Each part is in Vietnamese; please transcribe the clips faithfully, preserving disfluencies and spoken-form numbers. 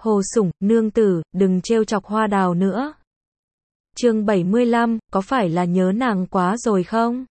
Hồ Sủng, nương tử, đừng trêu chọc Hoa Đào nữa. Chương bảy mươi lăm, có phải là nhớ nàng quá rồi không?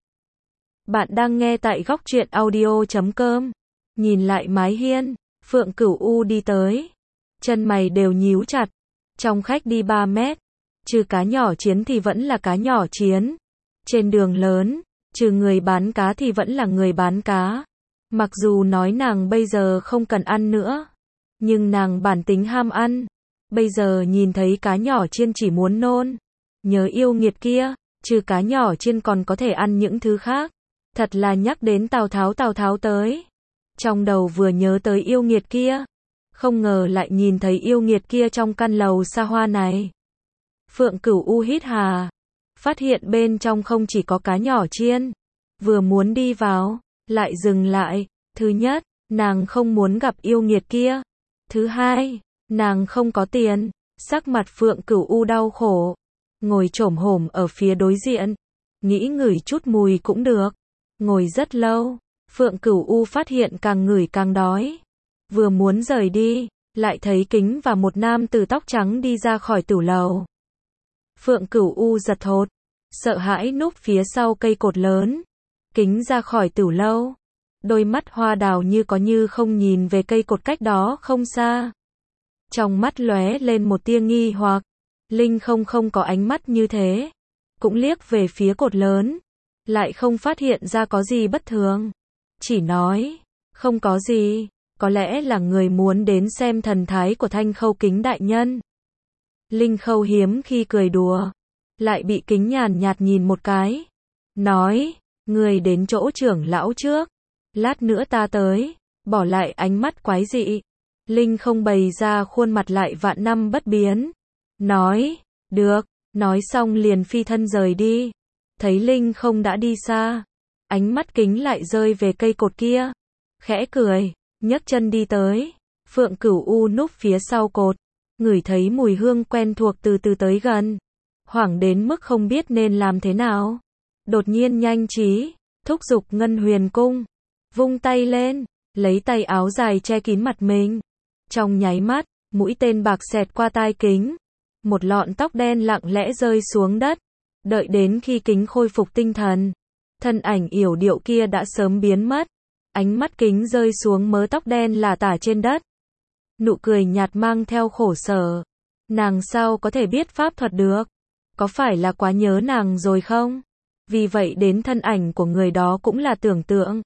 Bạn đang nghe tại góc truyện audio chấm com. Nhìn lại mái hiên, Phượng Cửu U đi tới. Chân mày đều nhíu chặt. Trong khách đi ba mét. Trừ cá nhỏ chiến thì vẫn là cá nhỏ chiến. Trên đường lớn, trừ người bán cá thì vẫn là người bán cá. Mặc dù nói nàng bây giờ không cần ăn nữa. Nhưng nàng bản tính ham ăn. Bây giờ nhìn thấy cá nhỏ chiên chỉ muốn nôn. Nhớ yêu nghiệt kia, trừ cá nhỏ chiên còn có thể ăn những thứ khác. Thật là nhắc đến Tào Tháo Tào Tháo tới. Trong đầu vừa nhớ tới yêu nghiệt kia. Không ngờ lại nhìn thấy yêu nghiệt kia trong căn lầu xa hoa này. Phượng Cửu U hít hà. Phát hiện bên trong không chỉ có cá nhỏ chiên. Vừa muốn đi vào, lại dừng lại. Thứ nhất, nàng không muốn gặp yêu nghiệt kia. Thứ hai, nàng không có tiền. Sắc mặt Phượng Cửu U đau khổ. Ngồi chổm hổm ở phía đối diện. Nghĩ ngửi chút mùi cũng được. Ngồi rất lâu, Phượng Cửu U phát hiện càng ngửi càng đói. Vừa muốn rời đi, lại thấy Kính và một nam tử tóc trắng đi ra khỏi tửu lầu. Phượng Cửu U giật thót, sợ hãi núp phía sau cây cột lớn. Kính ra khỏi tửu lâu. Đôi mắt Hoa Đào như có như không nhìn về cây cột cách đó không xa. Trong mắt lóe lên một tia nghi hoặc. Linh không không có ánh mắt như thế. Cũng liếc về phía cột lớn. Lại không phát hiện ra có gì bất thường. Chỉ nói, không có gì, có lẽ là người muốn đến xem thần thái của Thanh Khâu Kính đại nhân. Linh Khâu hiếm khi cười đùa, lại bị Kính nhàn nhạt nhìn một cái. Nói, người đến chỗ trưởng lão trước, lát nữa ta tới, bỏ lại ánh mắt quái dị. Linh không bày ra khuôn mặt lại vạn năm bất biến. Nói, được, nói xong liền phi thân rời đi. Thấy Linh không đã đi xa. Ánh mắt Kính lại rơi về cây cột kia. Khẽ cười, nhấc chân đi tới. Phượng Cửu U núp phía sau cột. Ngửi thấy mùi hương quen thuộc từ từ tới gần. Hoảng đến mức không biết nên làm thế nào. Đột nhiên nhanh trí, thúc giục Ngân Huyền Cung. Vung tay lên, lấy tay áo dài che kín mặt mình. Trong nháy mắt, mũi tên bạc xẹt qua tai Kính. Một lọn tóc đen lặng lẽ rơi xuống đất. Đợi đến khi Kính khôi phục tinh thần. Thân ảnh yểu điệu kia đã sớm biến mất. Ánh mắt Kính rơi xuống mớ tóc đen lả tả trên đất. Nụ cười nhạt mang theo khổ sở. Nàng sao có thể biết pháp thuật được? Có phải là quá nhớ nàng rồi không? Vì vậy đến thân ảnh của người đó cũng là tưởng tượng.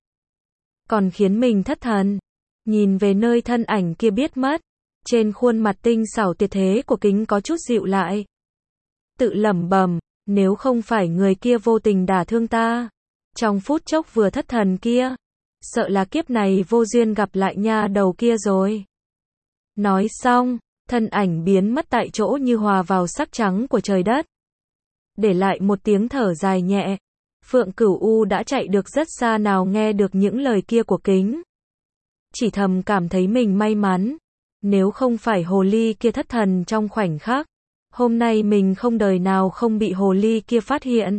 Còn khiến mình thất thần. Nhìn về nơi thân ảnh kia biết mất. Trên khuôn mặt tinh xảo tuyệt thế của Kính có chút dịu lại. Tự lẩm bẩm, nếu không phải người kia vô tình đả thương ta. Trong phút chốc vừa thất thần kia. Sợ là kiếp này vô duyên gặp lại nha đầu kia rồi. Nói xong, thân ảnh biến mất tại chỗ như hòa vào sắc trắng của trời đất. Để lại một tiếng thở dài nhẹ. Phượng Cửu U đã chạy được rất xa nào nghe được những lời kia của Kính. Chỉ thầm cảm thấy mình may mắn. Nếu không phải hồ ly kia thất thần trong khoảnh khắc. Hôm nay mình không đời nào không bị hồ ly kia phát hiện.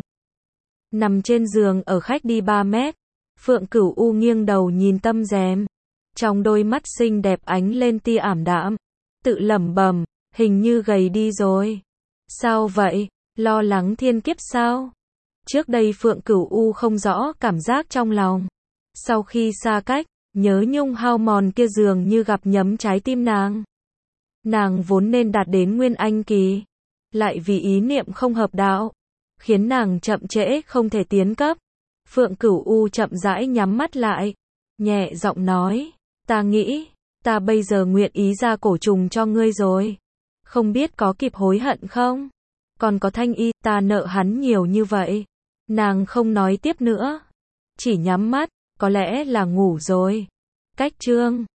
Nằm trên giường ở khách đi ba mét. Phượng Cửu U nghiêng đầu nhìn tấm rèm. Trong đôi mắt xinh đẹp ánh lên tia ảm đạm. Tự lẩm bẩm, hình như gầy đi rồi. Sao vậy? Lo lắng thiên kiếp sao? Trước đây Phượng Cửu U không rõ cảm giác trong lòng. Sau khi xa cách, nhớ nhung hao mòn kia dường như gặp nhấm trái tim nàng. Nàng vốn nên đạt đến Nguyên Anh kỳ. Lại vì ý niệm không hợp đạo. Khiến nàng chậm trễ không thể tiến cấp. Phượng Cửu U chậm rãi nhắm mắt lại. Nhẹ giọng nói. Ta nghĩ, ta bây giờ nguyện ý ra cổ trùng cho ngươi rồi. Không biết có kịp hối hận không? Còn có Thanh Y, ta nợ hắn nhiều như vậy. Nàng không nói tiếp nữa. Chỉ nhắm mắt, có lẽ là ngủ rồi. Cách chương